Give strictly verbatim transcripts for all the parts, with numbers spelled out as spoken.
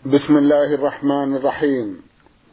بسم الله الرحمن الرحيم.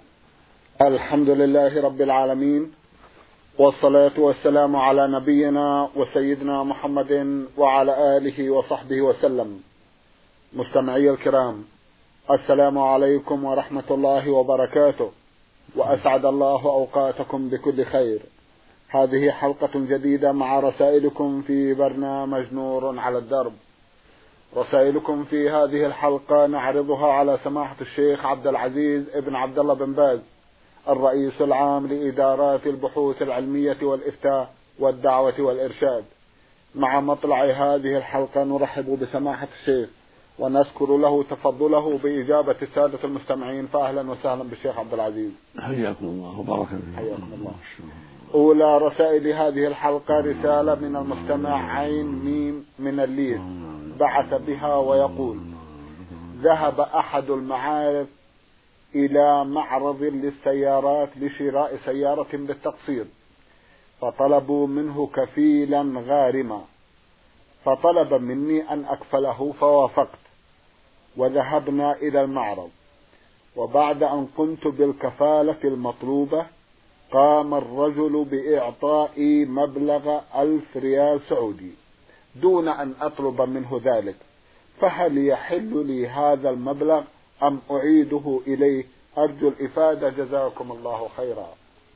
الحمد لله رب العالمين، والصلاة والسلام على نبينا وسيدنا محمد وعلى آله وصحبه وسلم. مستمعي الكرام، السلام عليكم ورحمة الله وبركاته، وأسعد الله أوقاتكم بكل خير. هذه حلقة جديدة مع رسائلكم في برنامج نور على الدرب. رسائلكم في هذه الحلقة نعرضها على سماحة الشيخ عبد العزيز ابن عبد الله بن باز، الرئيس العام لإدارات البحوث العلمية والإفتاء والدعوة والإرشاد. مع مطلع هذه الحلقة نرحب بسماحة الشيخ ونذكر له تفضله بإجابة السادة المستمعين، فأهلا وسهلا بالشيخ عبد العزيز. حياكم الله وبارك فيكم. حياكم الله. أولى رسائل هذه الحلقة رسالة من المستمع عين ميم من الليث، بعث بها ويقول: ذهب أحد المعارف إلى معرض للسيارات لشراء سيارة بالتقسيط، فطلبوا منه كفيلا غارما، فطلب مني أن أكفله فوافقت، وذهبنا إلى المعرض. وبعد أن قمت بالكفالة المطلوبة قام الرجل بإعطائي مبلغ ألف ريال سعودي دون أن أطلب منه ذلك، فهل يحل لي هذا المبلغ أم أعيده إليه؟ أرجو الإفادة، جزاكم الله خيرا.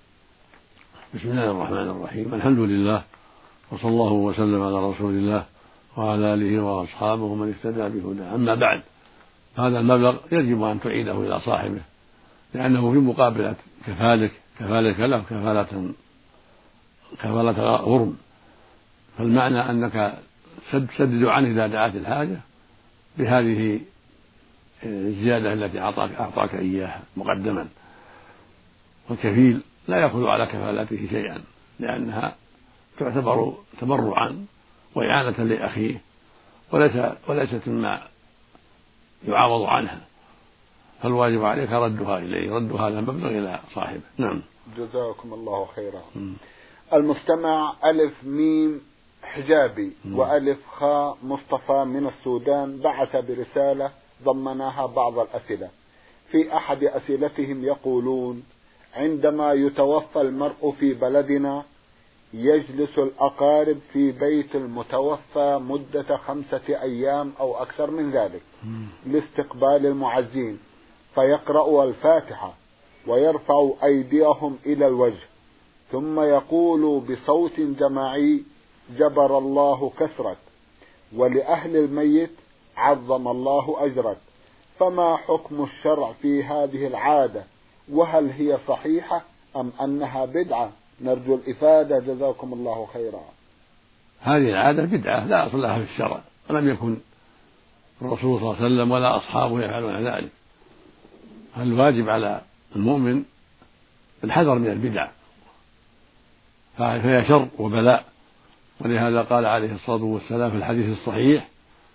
بسم الله الرحمن الرحيم. الحمد لله، وصلى الله وسلم على رسول الله وعلى آله وأصحابه ومن اهتدى بهداه. أما بعد، هذا المبلغ يجب أن تعيده إلى صاحبه، لأنه في مقابلة كفالك كفالك له كفالة كفالة غرم، فالمعنى أنك تسدد عنه إذا دعت الحاجة بهذه الزيادة التي أعطاك, أعطاك إياها مقدما. والكفيل لا يأخذ على كفالته شيئا، لأنها تعتبر تبرعا وإعانة لأخيه، وليس وليست مما يعاوض عنها، فالواجب عليك ردها إليه، رد هذا المبلغ إلى صاحبه. نعم، جزاكم الله خيرا. م. المستمع ألف ميم حجابي م. وألف خاء مصطفى من السودان بعث برسالة ضمناها بعض الأسئلة. في أحد أسئلتهم يقولون: عندما يتوفى المرء في بلدنا يجلس الأقارب في بيت المتوفى مدة خمسة أيام أو أكثر من ذلك لاستقبال المعزين، فيقرأ الفاتحة ويرفع أيديهم إلى الوجه، ثم يقول بصوت جماعي: جبر الله كسرك، ولأهل الميت: عظم الله أجرك. فما حكم الشرع في هذه العادة؟ وهل هي صحيحة أم أنها بدعة؟ نرجو الإفادة، جزاكم الله خيرا. هذه العادة بدعة لا أصل لها في الشرع، ولم يكن الرسول صلى الله عليه وسلم ولا أصحابه يفعلون ذلك. الواجب على المؤمن الحذر من البدع، فهي شر وبلاء. ولهذا قال عليه الصلاة والسلام في الحديث الصحيح: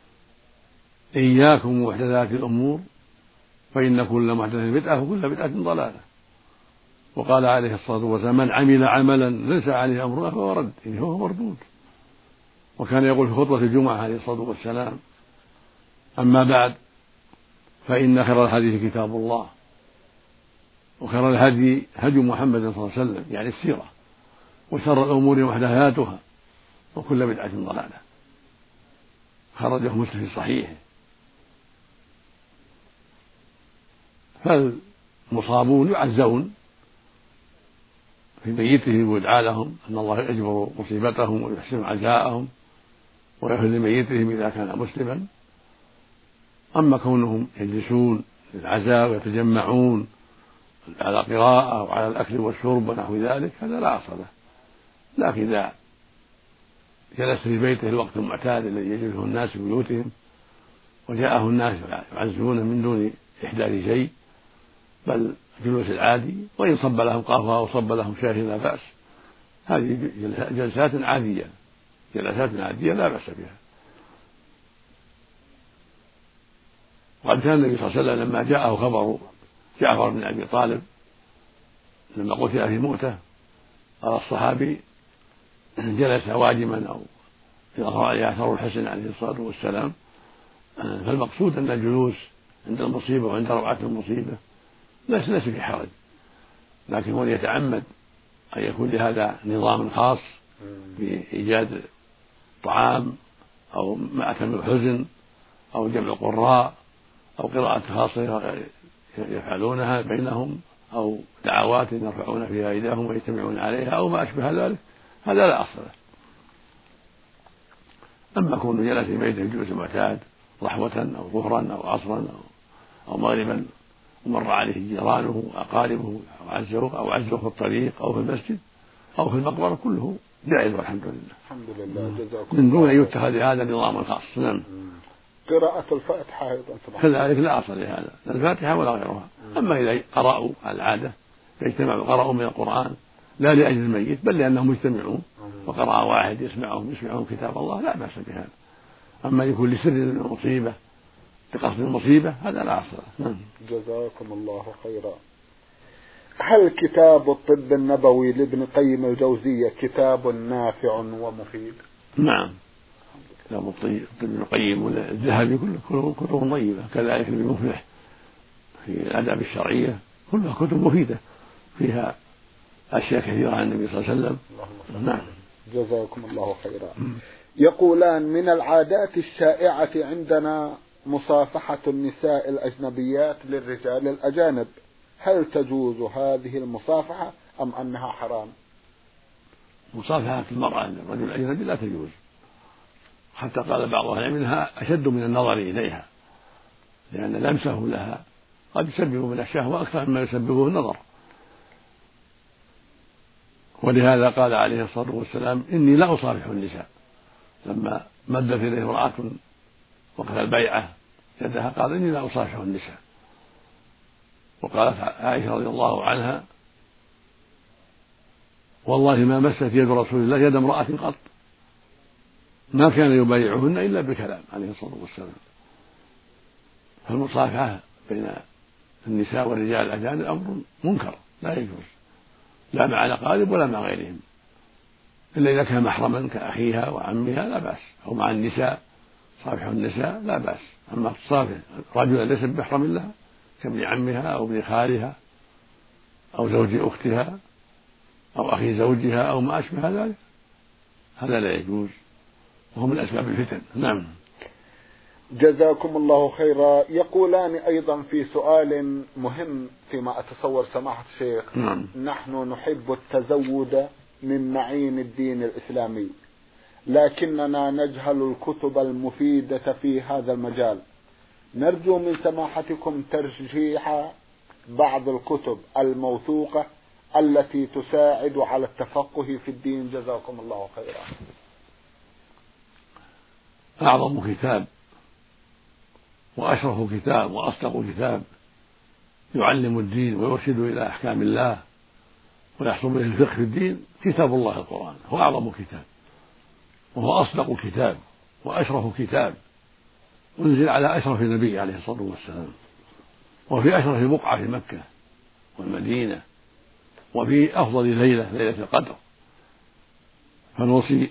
إياكم ومحدثات الأمور فإن كل محدثة بدعة وكل بدعة ضلالة. وقال عليه الصلاة والسلام: من عمل عملا ليس عليه أمرنا فهو رد، يعني هو مردود. وكان يقول في خطبة الجمعة عليه الصلاة والسلام: أما بعد، فإن خير الحديث كتاب الله، وخير الهدي هدي محمد صلى الله عليه وسلم، يعني السيرة، وشر الأمور محدثاتها وكل بدعة ضلالة. خرجه مسلم في صحيحه. فالمصابون يعزون في ميتهم ويدعى لهم أن الله يجبر مصيبتهم ويحسن عزاءهم ويغفر لميتهم إذا كان مسلما. أما كونهم يجلسون للعزاء ويتجمعون على قراءة أو على الأكل والشرب ونحو ذلك هذا لا أصل له. لكن إذا جلس في بيته الوقت المعتاد الذي يجلسه الناس في بيوتهم وجاءه الناس يعزون من دون إحداث شيء، بل جلوس العادي، وإن صب لهم قهوة أو صب لهم شاي لا بأس، هذه جلسات عادية جلسات عادية لا بأس بها. وقد كان النبي صلى الله عليه وسلم لما جاءه خبر جعفر بن أبي طالب لما قتل في موته، قال الصحابي: جلس واجما أو يظهر عليه أثر الحسن عليه الصلاة والسلام. فالمقصود أن الجلوس عند المصيبة وعند روعة المصيبة ليس ليس في حرج، لكن هو يتعمد أن يكون لهذا نظام خاص بإيجاد طعام أو مأكل الحزن أو جمع القراء أو قراءة خاصة يفعلونها بينهم أو دعوات يرفعون فيها أيديهم ويجتمعون عليها أو ما أشبه ذلك، هذا لا أصل له. أما كونه جلس في بيته الجلوس المعتاد ضحوة أو ظهرا أو عصرا أو, أو مغربا ومر عليه جيرانه وأقاربه أو عزوه أو عزوه في الطريق أو في المسجد أو في المقبرة كله جائز والحمد لله. الحمد لله. جزاكم من دون أن يتخذ هذا نظام خاص. نعم. قراءة الفاتحة أيضا كذلك لا أصل لهذا، الفاتحة ولا غيرها. أما إذا قرأوا على العادة يجتمعوا قرأوا من القرآن لا لأجل الميت بل لأنهم مجتمعون وقرأ واحد يسمعهم يسمعهم كتاب الله لا بأس بهذا. أما يكون لسر المصيبة لقصد المصيبة هذا لا أصل له. جزاكم الله خيرا. هل كتاب الطب النبوي لابن قيم الجوزية كتاب نافع ومفيد؟ نعم، كتاب الطب ابن قيم والذهبي كله كتب طيبة، كذلك ابن مفلح في الآداب الشرعية كلها كتب مفيدة فيها أشياء كثيرة عن النبي صلى الله عليه وسلم. نعم. جزاكم الله خيرا. يقولان من العادات الشائعة عندنا مصافحة النساء الأجنبيات للرجال الأجانب، هل تجوز هذه المصافحة أم أنها حرام؟ مصافحة المرأة للرجل الأجنبي لا تجوز، حتى قال بعض أهل العلم إنها أشد من النظر إليها، لأن لمسه لها قد يسبب من الشهوة أكثر مما يسببه النظر. ولهذا قال عليه الصلاة والسلام إني لا أصافح النساء، لما مدت إليه امرأة وقت البيعة يدها قال إني لا أصافح النساء. وقالت عائشة رضي الله عنها والله ما مست يد رسول الله يد امرأة قط، ما كان يبايعهن إلا بالكلام عليه الصلاة والسلام. فالمصافحة بين النساء والرجال الأجانب أمر منكر لا يجوز، لا مع الأقارب ولا مع غيرهم، إلا إذا كان محرما كأخيها وعمها لا بأس، أو مع النساء صافح النساء لا بأس. أما تصافح رجلا ليس بمحرم لها كابن عمها أو ابن خالها أو زوج أختها أو أخي زوجها أو ما أشبه ذلك هذا لا يجوز، وهو من أسباب الفتن. نعم. جزاكم الله خيرا. يقولان أيضا في سؤال مهم فيما أتصور سماحة الشيخ، نعم. نحن نحب التزود من معين الدين الإسلامي لكننا نجهل الكتب المفيدة في هذا المجال، نرجو من سماحتكم ترجيح بعض الكتب الموثوقة التي تساعد على التفقه في الدين. جزاكم الله خيرا. أعظم كتاب وأشرف كتاب وأصدق كتاب يعلم الدين ويرشد إلى أحكام الله ويحصل به الفقه في الدين كتاب الله القرآن، هو أعظم كتاب وهو أصدق كتاب وأشرف كتاب أنزل على أشرف النبي عليه الصلاة والسلام، وفي أشرف بقعة في مكة والمدينة، وفي أفضل ليلة ليلة القدر. فنوصي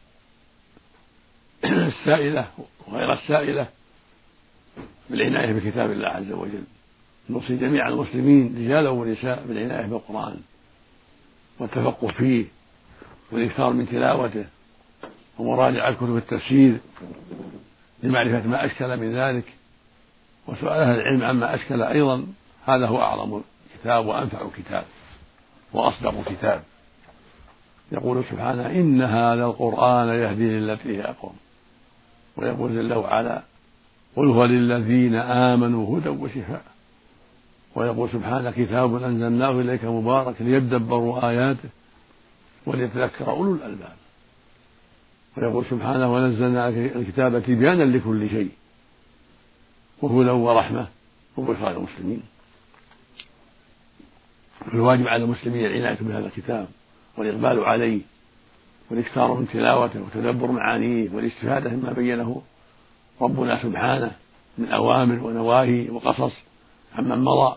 السائلة وغير السائلة بالعناية بكتاب الله عز وجل، نوصي جميع المسلمين رجالا ونساء بالعناية بالقرآن والتفقه فيه والإكثار من تلاوته ومراجعة كتب التفسير لمعرفة ما أشكل من ذلك، وسؤال أهل العلم عما أشكل أيضا. هذا هو أعظم كتاب وأنفع كتاب وأصدق كتاب. يقول سبحانه إن هذا القرآن يهدي للتي هي أقوم، ويقول جل وعلا قل هو للذين آمنوا هدى وشفاء، ويقول سبحانه كتاب أنزلناه إليك مبارك ليدبروا آياته وليتذكر أولو الألباب، ويقول سبحانه ونزلنا الكتاب تبيانا لكل شيء وهدى ورحمة وبشرى للمسلمين. فالواجب على المسلمين العناية بهذا الكتاب والإقبال عليه والإكثار من تلاوته وتدبر معانيه والاستفادة مما بينه ربنا سبحانه من أوامر ونواهي وقصص عمن مضى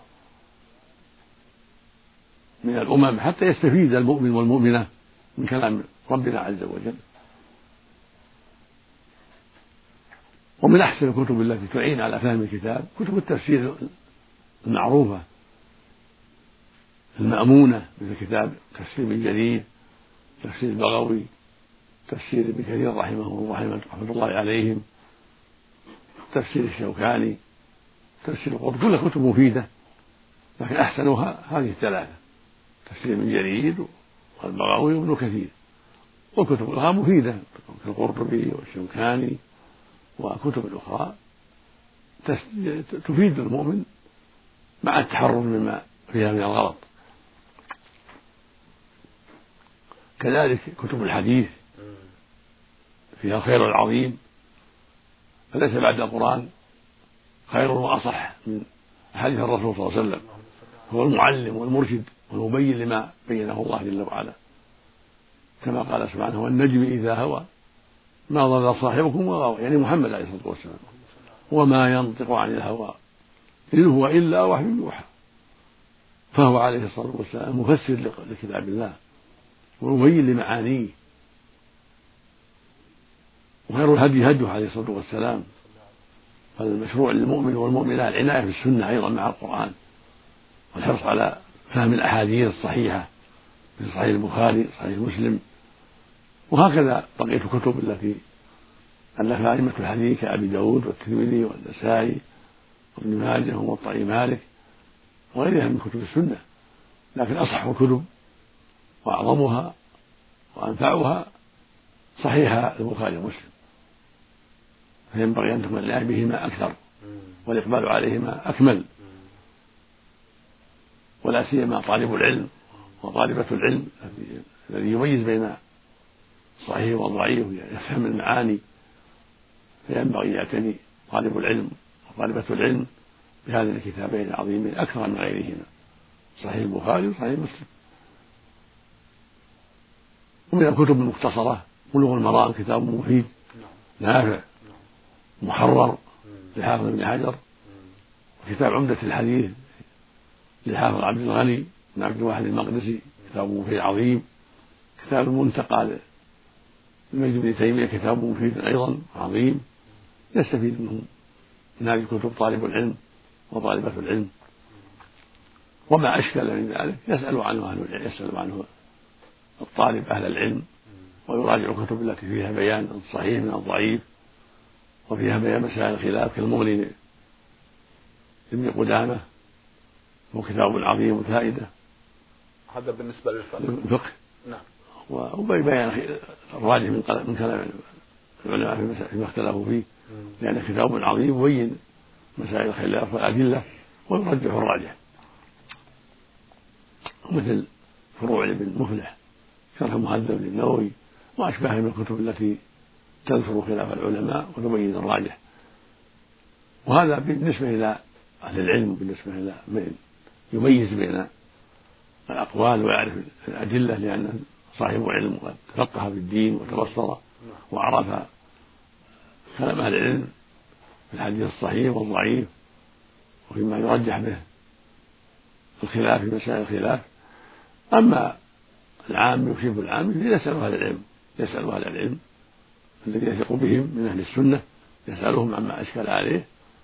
من الأمم حتى يستفيد المؤمن والمؤمنة من كلام ربنا عز وجل. ومن أحسن الكتب التي تعين على فهم الكتاب كتب التفسير المعروفة المأمونة، مثل كتاب تفسير ابن جرير، تفسير البغوي، تفسير ابن كثير رحمه رحمة الله عليهم، تفسير الشوكاني، تفسير القرطبي، كلها كتب مفيدة، لكن أحسنها هذه الثلاثة: تفسير ابن جرير والبغوي وابن كثير. والكتب الأخرى مفيدة كالقرطبي والشوكاني وكتب الأخرى تفيد المؤمن مع التحرر مما فيها من الغلط. كذلك كتب الحديث فيها الخير العظيم، فليس بعد القرآن خير وأصح من حديث الرسول صلى الله عليه وسلم، هو المعلم والمرشد والمبين لما بينه الله جل وعلا، كما قال سبحانه: والنجم إذا هوى ما ضل صاحبكم وغوى، يعني محمد عليه الصلاة والسلام، وما ينطق عن الهوى إن هو إلا وحي يوحى. فهو عليه الصلاة والسلام مفسر لكتاب الله ومبين لمعانيه، وخير الهدي هديه عليه الصلاة والسلام. فالمشروع للمؤمن والمؤمنة العناية بالسنة أيضا مع القرآن، والحرص على فهم الأحاديث الصحيحة في صحيح البخاري، صحيح مسلم، وهكذا بقية الكتب التي ألفها أئمة الحديث كأبي داود والترمذي والنسائي وابن ماجه وموطأ مالك وغيرها من كتب السنة. لكن أصح الكتب وأعظمها وأنفعها صحيح البخاري ومسلم، فينبغي أن تكون العناية بهما أكثر والإقبال عليهما أكمل، ولا سيما طالب العلم وطالبة العلم الذي يميز بين الصحيح والضعيف يفهم المعاني، فينبغي يعتني طالب العلم وطالبة العلم بهذين الكتابين العظيمين أكثر من غيرهما، صحيح البخاري وصحيح مسلم. ومن الكتب المختصرة بلوغ المرام، كتاب مفيد نافع محرر لحافظ ابن حجر، وكتاب عمدة الحديث لحافظ عبد الغني بن عبد الواحد المقدسي، كتاب مفيد عظيم. كتاب المنتقى للمجد بن تيمية كتاب مفيد أيضا عظيم، يستفيد منه من هذه الكتب طالب العلم وطالبة العلم. وما أشكل من ذلك يسأل عنه أهل العلم، يسأل عنه الطالب أهل العلم، ويراجع الكتب التي فيها بيان الصحيح من الضعيف وفيها بيان مسائل الخلاف كالمغني لابن قدامة، هو كتاب عظيم وفائدة. هذا بالنسبة للفقه. الفقه نعم. وبيان الراجح من كلام العلماء فيما اختلفوا فيه، لأن كتاب عظيم يبين مسائل الخلاف والأدلة ويرجح الراجح. مثل فروع لابن مفلح، شرح مهذب للنووي، وأشباهه من الكتب التي تذكر خلاف العلماء وتبين الراجح. وهذا بالنسبة إلى أهل العلم، بالنسبة إلى من يميز بين الأقوال ويعرف الأدلة، لأن صاحب علم وقد تفقه في الدين وتبصر وعرف كلام أهل العلم في الحديث الصحيح والضعيف وفيما يرجح به الخلاف في مسائل الخلاف. أما العام يشرف العام يسأل أهل العلم، يسأل أهل العلم الذي يثق بهم من أهل السنة، يسألهم عما أشكل عليه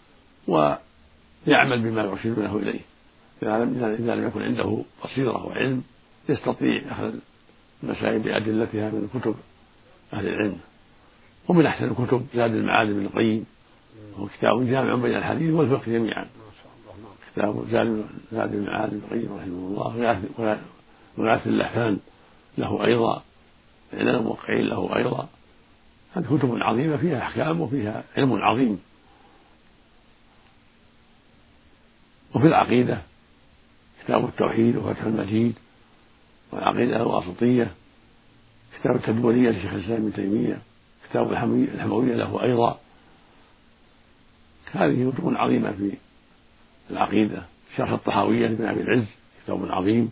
ويعمل بما يرشدونه إليه. إذا لم يكن عنده بصيرة وعلم يستطيع أخذ المسائل بأدلتها من كتب أهل العلم. ومن أحسن الكتب زاد المعاد بن القيم، وهو كتاب جامع بين الحديث والفقه جميعا. كتاب زاد المعاد بن القيم رحمه الله، وغاث اللحفان له أيضا، إعلان الموقعين له أيضا. هذه كتب عظيمة فيها أحكام وفيها علم عظيم. وفي العقيدة كتاب التوحيد وفتح المجيد، والعقيدة الواسطية، كتاب التدمرية لشيخ الإسلام ابن تيمية، كتاب الحموية له أيضا. هذه كتب عظيمة في العقيدة. شرح الطحاوية لابن أبي العز كتاب عظيم.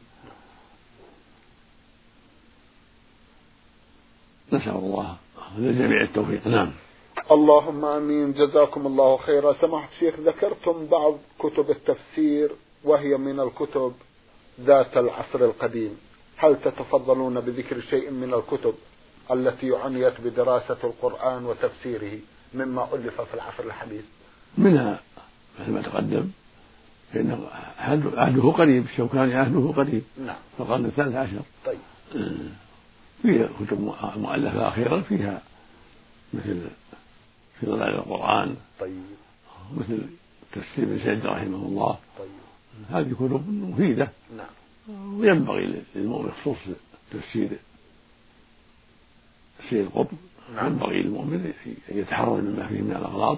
نسأل الله للجميع التوفيق. نعم. اللهم آمين. جزاكم الله خيرا. سماحة الشيخ، ذكرتم بعض كتب التفسير وهي من الكتب ذات العصر القديم، هل تتفضلون بذكر شيء من الكتب التي عنيت بدراسة القرآن وتفسيره مما ألف في العصر الحديث؟ منها مثل ما تقدم فإن عهده قريب، الشوكاني عهده قريب. نعم. في القرن الثالث عشر. طيب. فيها كتب مؤلفة أخيرا فيها مثل في ظلال القرآن. طيب. مثل تفسير ابن سعد رحمه الله. طيب. هذه كتب مفيدة. نعم. وينبغي للمؤمن خصوص تفسير تفسير القطب. نعم. ينبغي للمؤمن أن يتحرر مما فيه من الأغلاط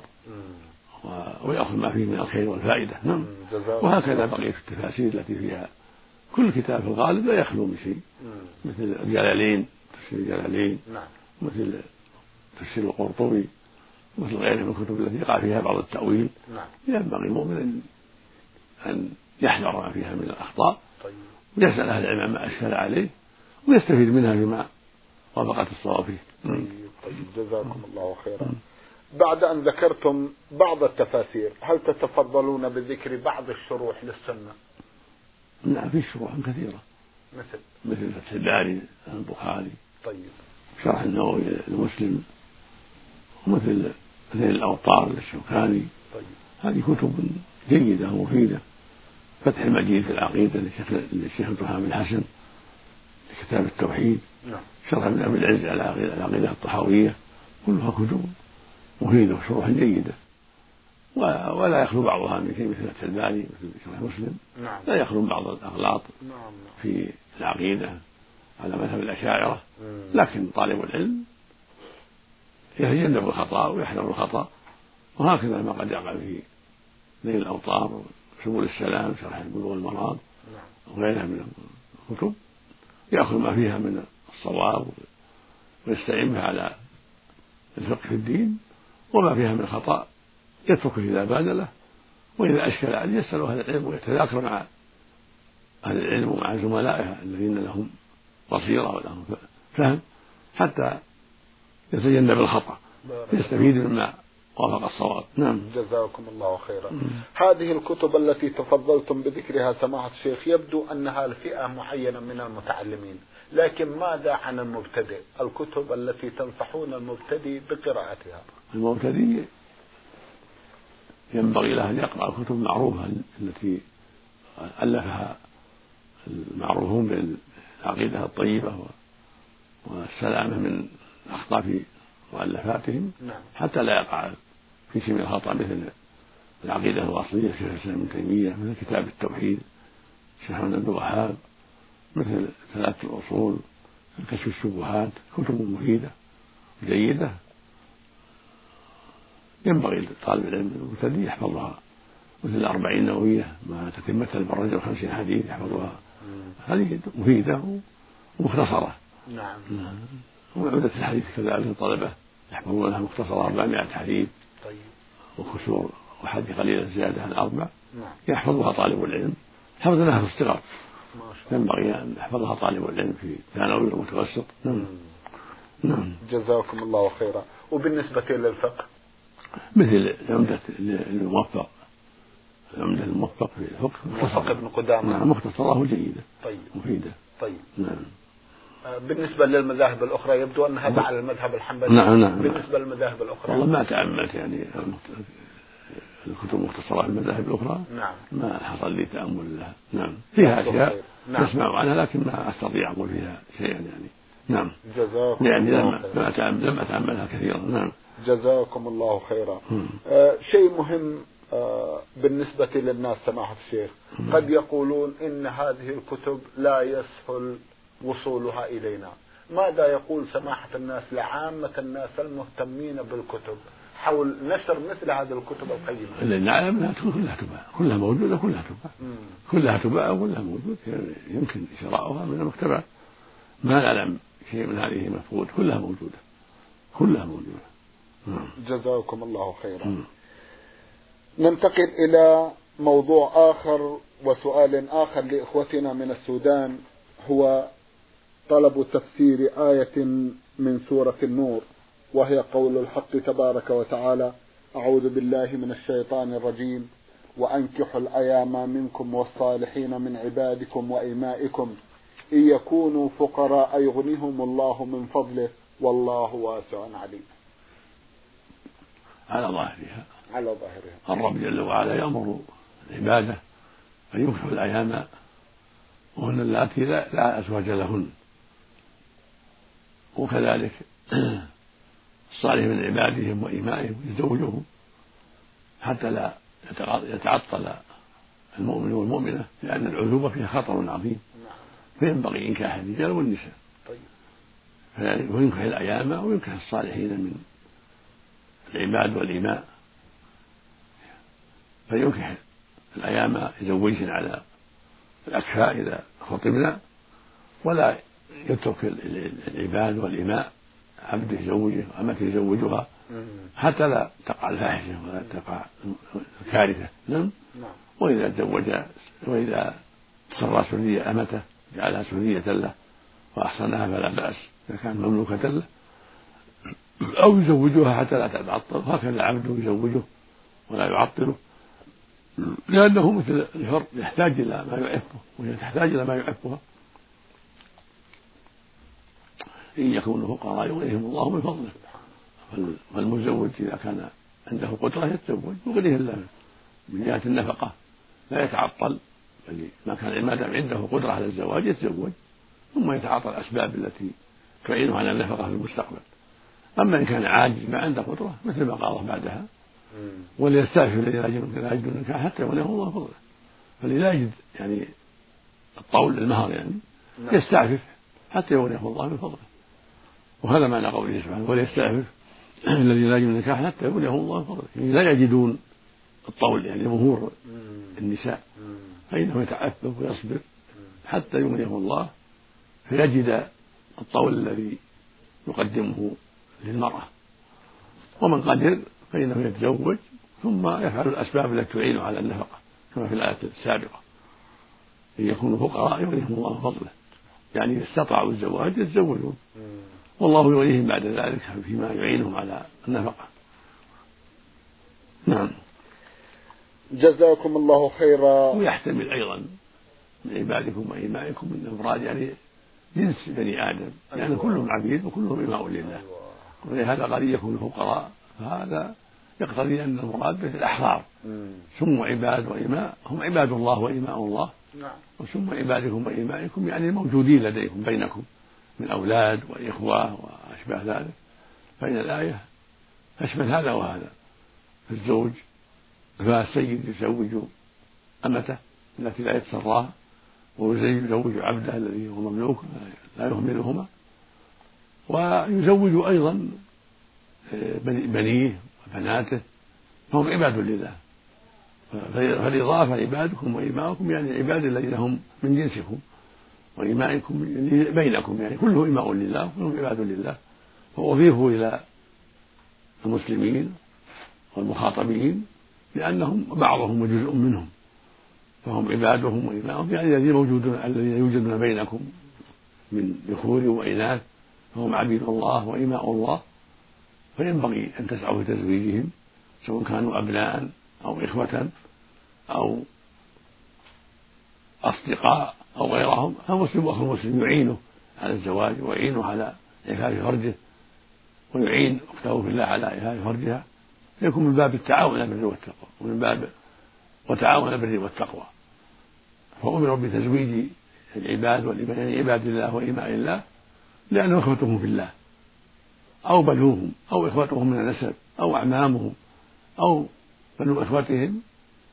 ويأخذ ما فيه من الخير والفائدة. نعم. وهكذا بقية التفاسير التي فيها كل كتاب في الغالب لا يخلو من شيء، مثل الجلالين، تفسير الجلالين. نعم. مثل تفسير القرطبي، مثل غيره من الكتب التي يقع فيها بعض التأويل. نعم. ينبغي المؤمن أن يحذر ما فيها من الأخطاء. طيب. ويسأل أهل العلم ما أشكل عليه ويستفيد منها فيما وافقت الصواب فيه. طيب. طيب. جزاكم الله خيرا. بعد أن ذكرتم بعض التفاسير، هل تتفضلون بذكر بعض الشروح للسنة؟ نعم، في شروح كثيرة مثل مثل فتح الباري البخاري. طيب. شرح النووي لمسلم، ومثل مثل الأوطار للشوكاني. طيب. هذه كتب جيدة ومفيدة. فتح المجيد في العقيدة للشيخ عبد الرحمن بن حسن لكتاب التوحيد. نعم. شرح ابن أبي العز على العقيدة الطحاوية. كلها كتب مفيدة وشروح جيدة، ولا يخلو بعضها من شيء، مثل فتح الباري مثل شرح مسلم. نعم. لا يخلو من بعض الأغلاط. نعم. في العقيدة على مذهب الأشاعرة. لكن طالب العلم يتجنب الخطأ ويحذر الخطأ، وهكذا ما قد يقع في نيل الأوطار وسبل السلام شرح بلوغ المرام وغيرها من الكتب، يأخذ ما فيها من الصواب ويستعين بها على الفقه في الدين، وما فيها من خطأ يتركه إذا بان له، وإذا أشكل عليه يسأل أهل العلم ويتذاكر مع أهل العلم ومع زملائه الذين لهم بصيرة ولهم فهم حتى يتجنب الخطأ يستفيد مما وافق الصواب. نعم. جزاكم الله خيرا. مم. هذه الكتب التي تفضلتم بذكرها سماحة الشيخ يبدو أنها لفئة معينة من المتعلمين، لكن ماذا عن المبتدئ؟ الكتب التي تنصحون المبتدئ بقراءتها؟ المبتدئ ينبغي له أن يقرأ الكتب المعروفة التي ألفها المعروفون بالعقيدة الطيبة والسلامة من الأخطاء في مؤلفاتهم. نعم. حتى لا يقع في شيء من الخطأ، مثل العقيدة الأصلية شيخ الإسلام ابن تيمية، مثل كتاب التوحيد شيخ محمد بن عبد الوهاب، مثل ثلاثة الأصول، كشف الشبهات، كتب مفيدة جيدة ينبغي لطالب العلم المبتدئ يحفظها، مثل الأربعين النووية مع تتمتها بالرجل وخمسين حديث يحفظها. هذه مفيدة ومختصرة. نعم. وعودة الحديث كذلك الطلبة يحفظون لها مختصرة أربعمائة حديث. طيب. وكسور وحديث قليلة زيادة عن أربع. نعم. يحفظها طالب العلم، حفظ لها في الصغر ينبغي أن يحفظها طالب العلم في ثانوي ومتوسط. نعم. نعم. جزاكم الله خيرا. وبالنسبة للفقه مثل العمدة الموفق، العمدة الموفق في الفقه موفق ابن قدامة. نعم، مختصرة جيدة. طيب. مفيدة. طيب. نعم. بالنسبة للمذاهب الأخرى يبدو أن هذا على المذهب الحنبلي. نعم. نعم. بالنسبة للمذاهب الأخرى والله ما تأملت يعني الكتب المختصرة في المذاهب الأخرى. نعم. ما حصل لي تأمل لها. نعم. فيها أشياء نعم. نسمع عنها لكن ما أستطيع أقول فيها شيئا يعني. نعم. جزاكم يعني الله لم ما أتأمل لم أتأملها كثيرا. نعم. جزاكم الله خيرا. آه شيء مهم آه بالنسبة للناس سماحة الشيخ، قد يقولون إن هذه الكتب لا يسهل وصولها إلينا، ماذا يقول سماحة الناس لعامة الناس المهتمين بالكتب حول نشر مثل هذه الكتب القيمة؟ اللي نعلم انها كلها تباع، كلها موجودة، كلها تباع، كلها تباع وكلها موجود، يمكن شراؤها من المكتبات. ما نعلم شيء من هذه مفقود، كلها موجودة، كلها موجودة. جزاكم الله خيرا. م. ننتقل إلى موضوع آخر وسؤال آخر لإخوتنا من السودان، هو طلب تفسير آية من سورة النور، وهي قول الحق تبارك وتعالى: أعوذ بالله من الشيطان الرجيم، وأنكحوا الأيام منكم والصالحين من عبادكم وإمائكم إن يكونوا فقراء يغنيهم الله من فضله والله واسع عليم. على ظاهرها على ظاهرها. الرب جل وعلا يأمر العبادة أن ينكحوا الأيام وهن اللاتي لا, لا أزواج لهن، وكذلك الصالح من عبادهم وإمائهم يزوجهم حتى لا يتعطل المؤمن والمؤمنة، لأن العزوبة فيها خطر عظيم، فينبغي إنكاح الرجال والنساء. فينكح الأيام وينكح الصالحين من العباد والإماء، فينكح الأيام يزوجهن على الأكفاء إذا خطبنا، ولا يترك العباد والإماء عبده يزوجه وأمته يزوجها حتى لا تقع الفاحشة ولا تقع الكارثة. نعم. وإذا تزوج وإذا سرى سرية أمته جعلها سرية له وأحصنها فلا بأس إذا كان مملوكة له، أو يزوجها حتى لا تتعطل، هكذا عبده يزوجه ولا يعطله، لأنه مثل الحر يحتاج إلى ما يعفه وهي تحتاج إلى ما يعفها. إن يكونوا فقراء يغنيهم الله من فضله، فالمزوج إذا كان عنده قدرة يتزوج يغنيه الله من جهة النفقة لا يتعطل، ما كان ما دام عنده قدرة على الزواج يتزوج ثم يتعاطى الأسباب التي تعينه على النفقة في المستقبل. أما إن كان عاجز ما عنده قدرة مثل ما قال بعدها وليستعفف الذين لا يجدون النكاح حتى يغنيهم الله فضله، فالذي لا يجد يعني الطول المهر يعني يستعفف حتى يغنيه الله من فضله، وهذا معنى قوله سبحانه وليستعفف الذين لا يجدون النكاح حتى يغنيهم الله من فضله، يعني لا يجدون الطول يعني مهور النساء، فإنه يتعفف ويصبر حتى يغنيه الله فيجد الطول الذي يقدمه للمرأة. ومن قدر فإنه يتزوج ثم يفعل الأسباب التي تعينه على النفقة كما في الآية السابقة، إن يكونوا فقراء يغنيهم الله فضله، يعني إذا استطاعوا الزواج يتزوجون والله يغنيهم بعد ذلك فيما يعينهم على النفقة. نعم. جزاكم الله خيرا. ويحتمل أيضا من عبادكم وإمائكم من أفراد يعني جنس بني آدم، لأن يعني كلهم عبيد وكلهم إماء لله، ولهذا قد يكونوا فقراء، فهذا يقتضي أن المراد به الأحرار، ثم عباد وإماء هم عباد الله وإماء الله، وثم عبادكم وإمائكم يعني موجودين لديكم بينكم من أولاد وإخوة وأشباه ذلك، فإن الآية تشمل هذا وهذا. الزوج فالسيد يزوج أمته التي لا يتسراها، ويزوج عبده الذي هو مملوك لا يهملهما، ويزوج أيضا بنيه وبناته فهم عباد لله. فالإضافة عبادكم وإماءكم يعني عباد الذين هم من جنسكم، وإمائكم بينكم يعني كله إماء لله وكلهم عباد لله، فأضيفوا إلى المسلمين والمخاطبين لأنهم بعضهم وجزء منهم، فهم عبادهم وإماءهم يعني الذين موجودون الذين يوجدون بينكم من ذكور وإناث فهم عبيد الله وإماء الله، فينبغي أن تسعوا في تزويجهم سواء كانوا أبناء أو إخوة أو أصدقاء أو غيرهم. فالمسلم أخو المسلم يعينه على الزواج ويعينه على إعفاف فرجه ويعين أخته في الله على إعفاف فرجها، فيكون من باب التعاون على البر والتقوى ومن باب وتعاون على البر والتقوى. فأمروا بتزويج العباد والإماء يعني عباد الله وإماء الله لأنهم إخوتهم في الله أو بنوهم أو إخوتهم من النسب أو أعمامهم أو بنو إخوتهم،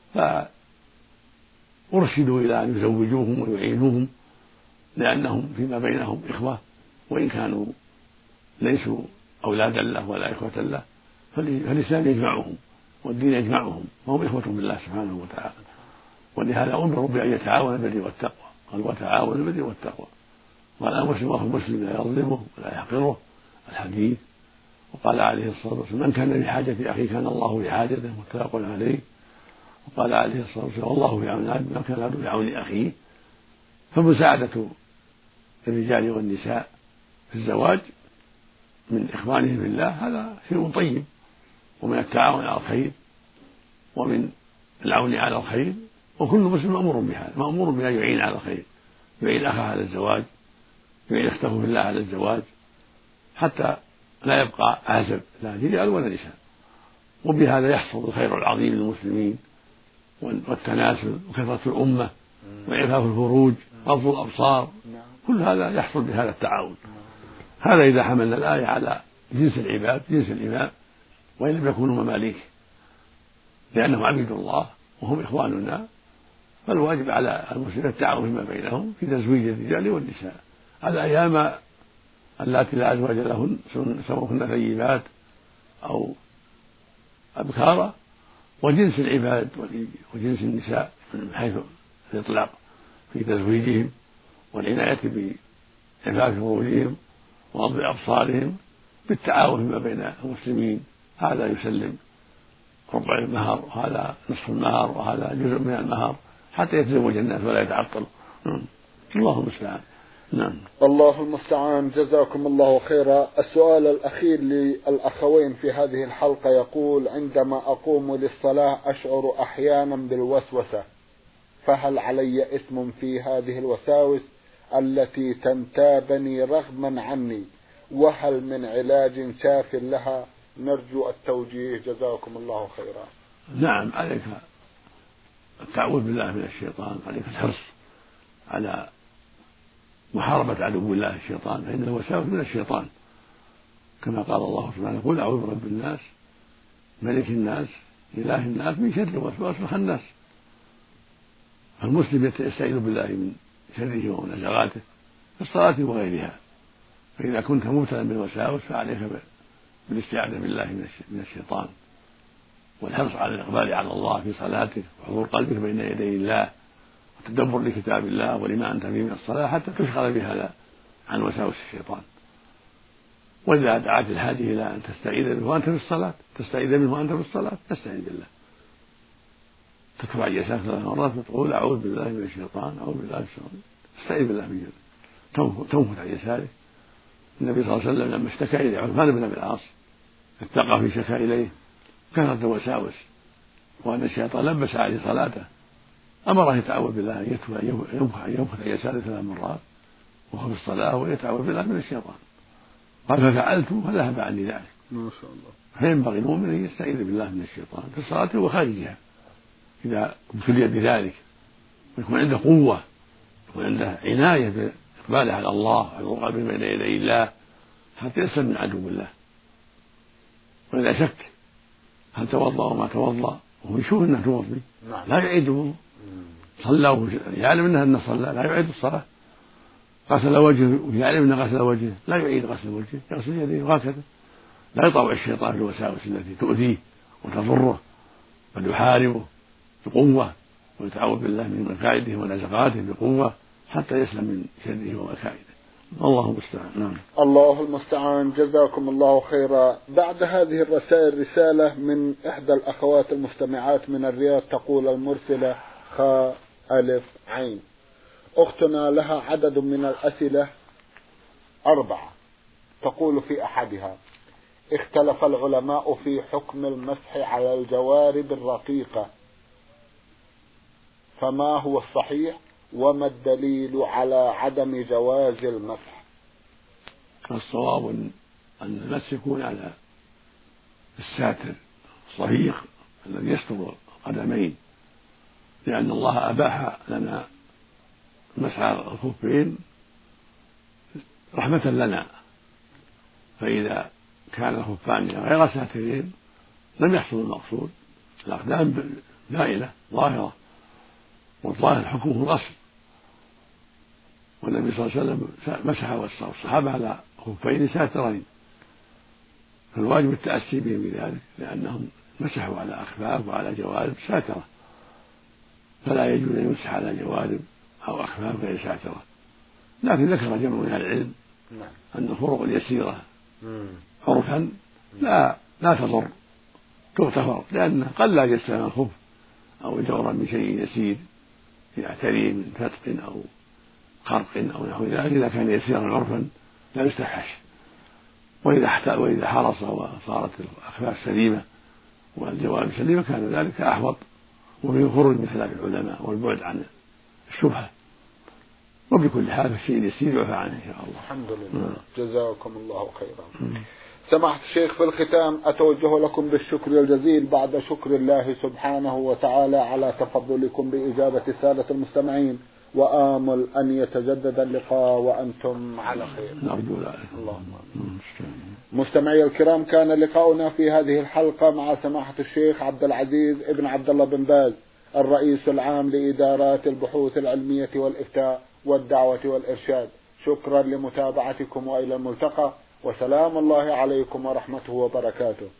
فأرشدوا إلى أن يزوجوهم ويعينوهم لأنهم فيما بينهم إخوة، وإن كانوا ليسوا أولادا له ولا إخوة له فالإسلام يجمعهم والدين يجمعهم وهم إخوة بالله سبحانه وتعالى. ولهذا أمروا بأن يتعاونوا بالبر والتقوى، قال وتعاونوا بالبر والتقوى، قال المسلم أخو المسلم لا يظلمه ولا يحقره الحديث. وقال عليه الصلاة والسلام من كان بحاجة أخيه كان الله بحاجته متفق عليه. وقال عليه الصلاة والسلام والله في عون العبد ما كان العبد في عون أخيه. فمساعدة الرجال والنساء في الزواج من إخوانهم في الله هذا شيء طيب، ومن التعاون على الخير ومن العون على الخير، وكل مسلم مأمور بهذا، مأمور بأن يعين على الخير، يعين أخاه على الزواج، يعين أخته في الله على الزواج، حتى لا يبقى عازب لا رجال ولا نساء. وبهذا يحصل الخير العظيم للمسلمين والتناسل وكثرة الأمة وإعفاف الفروج وغض الأبصار، كل هذا يحصل بهذا التعاون. هذا إذا حملنا الآية على جنس العباد جنس الإماء وإن لم يكونوا مماليك، لأنهم عبيد الله وهم إخواننا، فالواجب على المسلمين التعاون فيما بينهم في تزويج الرجال والنساء على أيام اللاتي لا أزواج لهن سواء ثيبات أو أبكارا، وجنس العباد وجنس النساء من حيث الإطلاق في تزويجهم والعناية بإعفاف فروجهم وغض أبصارهم بالتعاون فيما بين المسلمين، هذا يسلم ربع المهر وهذا نصف المهر وهذا جزء من المهر حتى يتزوج الناس ولا يتعطلوا. الله المستعان. نعم. الله المستعان. جزاكم الله خيرا. السؤال الأخير للأخوين في هذه الحلقة يقول: عندما أقوم للصلاة أشعر أحيانا بالوسوسة، فهل علي إثم في هذه الوساوس التي تنتابني رغما عني؟ وهل من علاج شاف لها؟ نرجو التوجيه، جزاكم الله خيرا. نعم، عليك التعوذ بالله من الشيطان، عليك الحرص على محاربة عدو الله الشيطان، فإنه وساوس من الشيطان، كما قال الله سبحانه: قل أعوذ برب الناس ملك الناس إله الناس من شر الوسواس الخناس. فالمسلم يستعيذ بالله من شره ونزغاته في الصلاة وغيرها، فإذا كنت مبتلا بالوساوس فعليك بالاستعاذة بالله من الشيطان والحرص على الإقبال على الله في صلاتك وحضور قلبك بين يدي الله وتدبر لكتاب الله ولما أنت فيه من الصلاة حتى تشغل بهذا عن وساوس الشيطان. وإذا دعت الحاجة إلى أن تستعيذ به وأنت في الصلاة تستعيذ منه وأنت في الصلاة تستعيذ بالله، تكفى عن يسارك ثلاث مرات وتقول: أعوذ بالله من الشيطان أعوذ بالله من الشيطان، تستعيذ بالله من تنفث عن يسارك. النبي صلى الله عليه وسلم لما اشتكى إلى عثمان بن أبي العاص اتقى في شكا إليه كثرة الوساوس وأن الشيطان لبس عليه صلاته، أمره يتعوذ بالله أن ينفث عن يساره ثلاث مرات وهو في الصلاة ويتعوذ بالله من الشيطان. قال: ففعلت فذهب عني ذلك. ما شاء الله. فينبغي المؤمن أن يستعيذ بالله من الشيطان في الصلاة وخارجها إذا ابتلي بذلك، ويكون عنده قوة ويكون عنده عناية بإقباله على الله وحضور قلبه بين يدي الله حتى يسلم من عدو الله. وإذا شك هل توضأ وما توضأ وهو يشوف أنه توضي لا يعيد الوضوء، صلى يعلم أنه أنه صلى لا يعيد الصلاة، غسل وجهه ويعلم أنه غسل وجهه لا يعيد غسل وجهه، يغسل يديه وهكذا. لا يطاوع الشيطان في الوساوس التي تؤذيه وتضره، بل يحاربه بقوة ويتعوذ بالله من مكائده ونزغاته بقوة حتى يسلم من شره ومكائده. الله المستعان. نعم. الله المستعان. جزاكم الله خيرا. بعد هذه الرسائل رسالة من إحدى الأخوات المستمعات من الرياض تقول المرسلة خاء ألف عين: أختنا لها عدد من الأسئلة أربعة. تقول في أحدها: اختلف العلماء في حكم المسح على الجوارب الرقيقة، فما هو الصحيح وما الدليل على عدم جواز المسح؟ الصواب أن المسح يكون على الساتر الصحيح الذي يستر القدمين، لأن الله أباح لنا مسح الخفين رحمة لنا، فإذا كان الخفان غير ساترين لم يحصل المقصود، الأقدام نائلة ظاهرة والظاهر حكمه الأصل، والنبي صلى الله عليه وسلم مسح والصحابة على خفين ساترين، فالواجب التأسي بهم بذلك لأنهم مسحوا على أخفاف وعلى جوارب ساترة، فلا يجوز أن يمسح على جوارب أو أخفاف غير ساترة. لكن ذكر جمع من العلم أن الفروق اليسيرة عرفا لا لا تضر تغتفر، لأن قد لا يستلم الخف أو يجور من شيء يسير يعتريه من فتق أو خرق أو نحو ذلك، إذا كان يسيرا عرفا لا يستفحش، وإذا وإذا حرص وصارت الأخفاف سليمة والجوارب سليمة كان ذلك أحوط، وفيه خروج من خلاف العلماء والبعد عن الشبهة. وبكل حال الشيء يسير يعفى عنه إن شاء الله. الحمد لله. جزاكم الله خيرا. سماحة الشيخ، في الختام أتوجه لكم بالشكر الجزيل بعد شكر الله سبحانه وتعالى على تفضلكم بإجابة السادة المستمعين، وآمل أن يتجدد اللقاء وأنتم على خير. نرجو ذلك. اللهم. مستمعي الكرام، كان لقاؤنا في هذه الحلقة مع سماحة الشيخ عبد العزيز ابن عبد الله بن باز، الرئيس العام لإدارات البحوث العلمية والإفتاء والدعوة والإرشاد. شكرا لمتابعتكم وإلى الملتقى، وسلام الله عليكم ورحمته وبركاته.